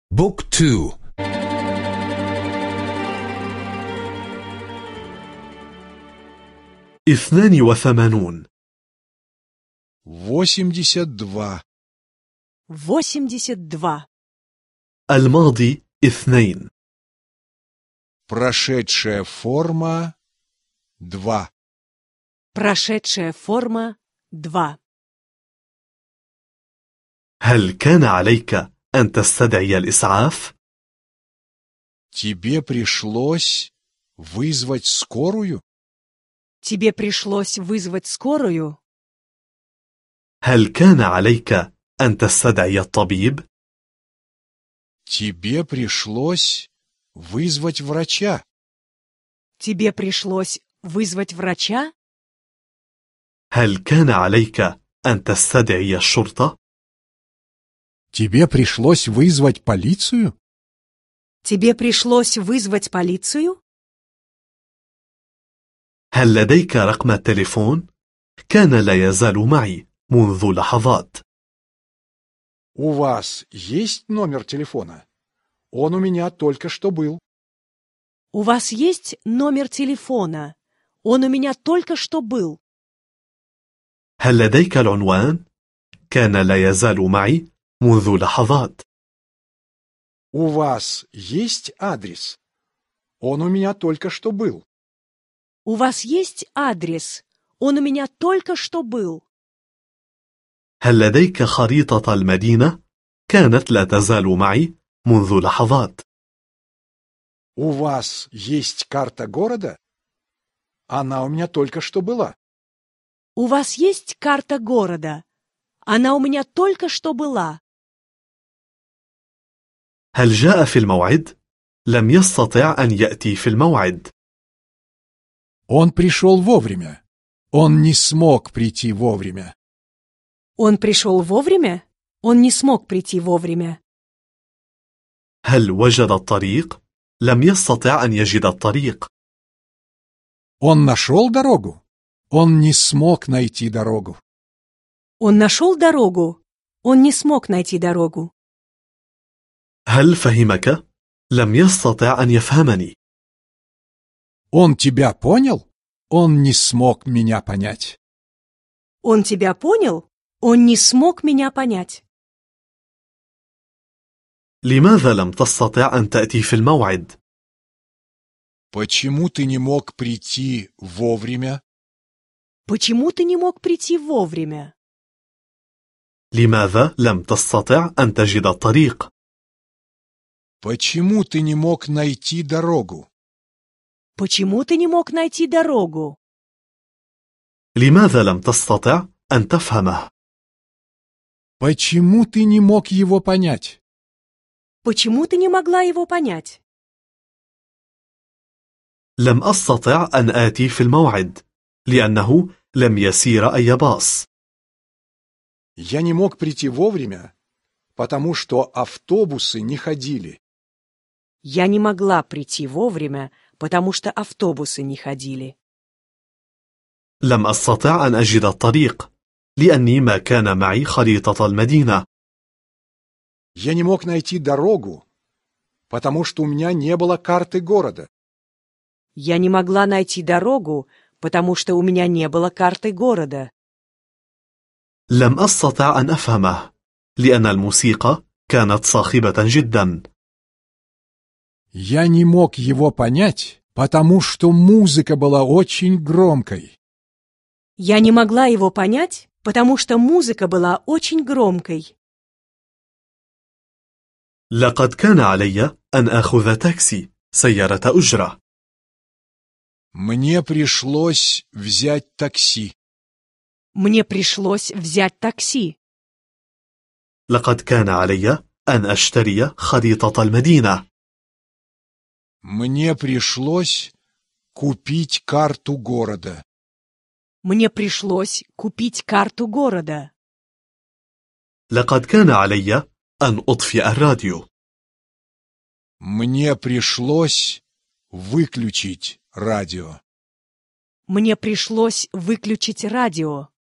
بوك 2. 82. 82. 82. الماضي 2. Прошедшая форма 2. Прошедшая форма 2. هل كان عليك أن تستدعي الإسعاف؟ Тебе пришлось вызвать скорую? Тебе пришлось вызвать скорую? هل كان عليك أن تستدعي الطبيب؟ Тебе пришлось вызвать врача? Тебе пришлось вызвать врача? هل كان عليك أن تستدعي الشرطة؟ Тебе пришлось вызвать полицию? Тебе пришлось вызвать полицию? هل لديك رقم التليفون؟ كان لا يزال معي منذ لحظات. У вас есть номер телефона? Он у меня только что был. У вас есть номер телефона? Он у меня только что был. هل لديك العنوان؟ كان لا يزال معي منذ لحظات. У вас есть адрес? Он у меня только что был. У вас есть адрес? Он у меня только что был. هل لديك خريطة المدينة؟ كانت لا تزال معي منذ لحظات. У вас есть карта города? Она у меня только что была. У вас есть карта города? Она у меня только что была. هل جاء في الموعد؟ لم يستطع أن يأتي في الموعد. Он пришел вовремя. Он не смог прийти вовремя. Он пришел вовремя? Он не смог прийти вовремя. هل وجد الطريق؟ لم يستطع أن يجد الطريق. Он нашел дорогу? Он не смог найти дорогу. Он нашел дорогу? Он не смог найти дорогу. هل فهمك؟ لم يستطع أن يفهمني. Он тебя понял? Он не смог меня понять. Он тебя понял? Он не смог меня понять. لماذا لم تستطع أن تأتي في الموعد؟ Почему ты не мог прийти вовремя? Почему ты не мог прийти вовремя? لماذا لم تستطع أن تجد الطريق؟ Почему ты не мог найти дорогу? Почему ты не мог найти дорогу? لماذا لم تستطع أن تفهمه؟ Почему ты не мог его понять? Почему ты не могла его понять? لم أستطع أن آتي في الموعد لأنه لم يسير أي باص. Я не мог прийти вовремя, потому что автобусы не ходили. Я не могла прийти вовремя, потому что автобусы не ходили. لم أستطع أن أجد الطريق لأني ما كان معي خريطة المدينة. Я не мог найти дорогу, потому что у меня не было карты города. Я не могла найти дорогу, потому что у меня не было карты города. لم أستطع أن أفهمه لأن الموسيقى كانت صاخبة جدا. Я не мог его понять, потому что музыка была очень громкой. Я не могла его понять, потому что музыка была очень громкой. لقد كان علي أن أخذ تاكسي سيارة أجرة. Мне пришлось взять такси. Мне пришлось взять такси. لقد كان علي أن أشتري خريطة المدينة. Мне пришлось купить карту города. Мне пришлось купить карту города. لقد كان علي أن أطفئ الراديو. Мне пришлось выключить радио. Мне пришлось выключить радио.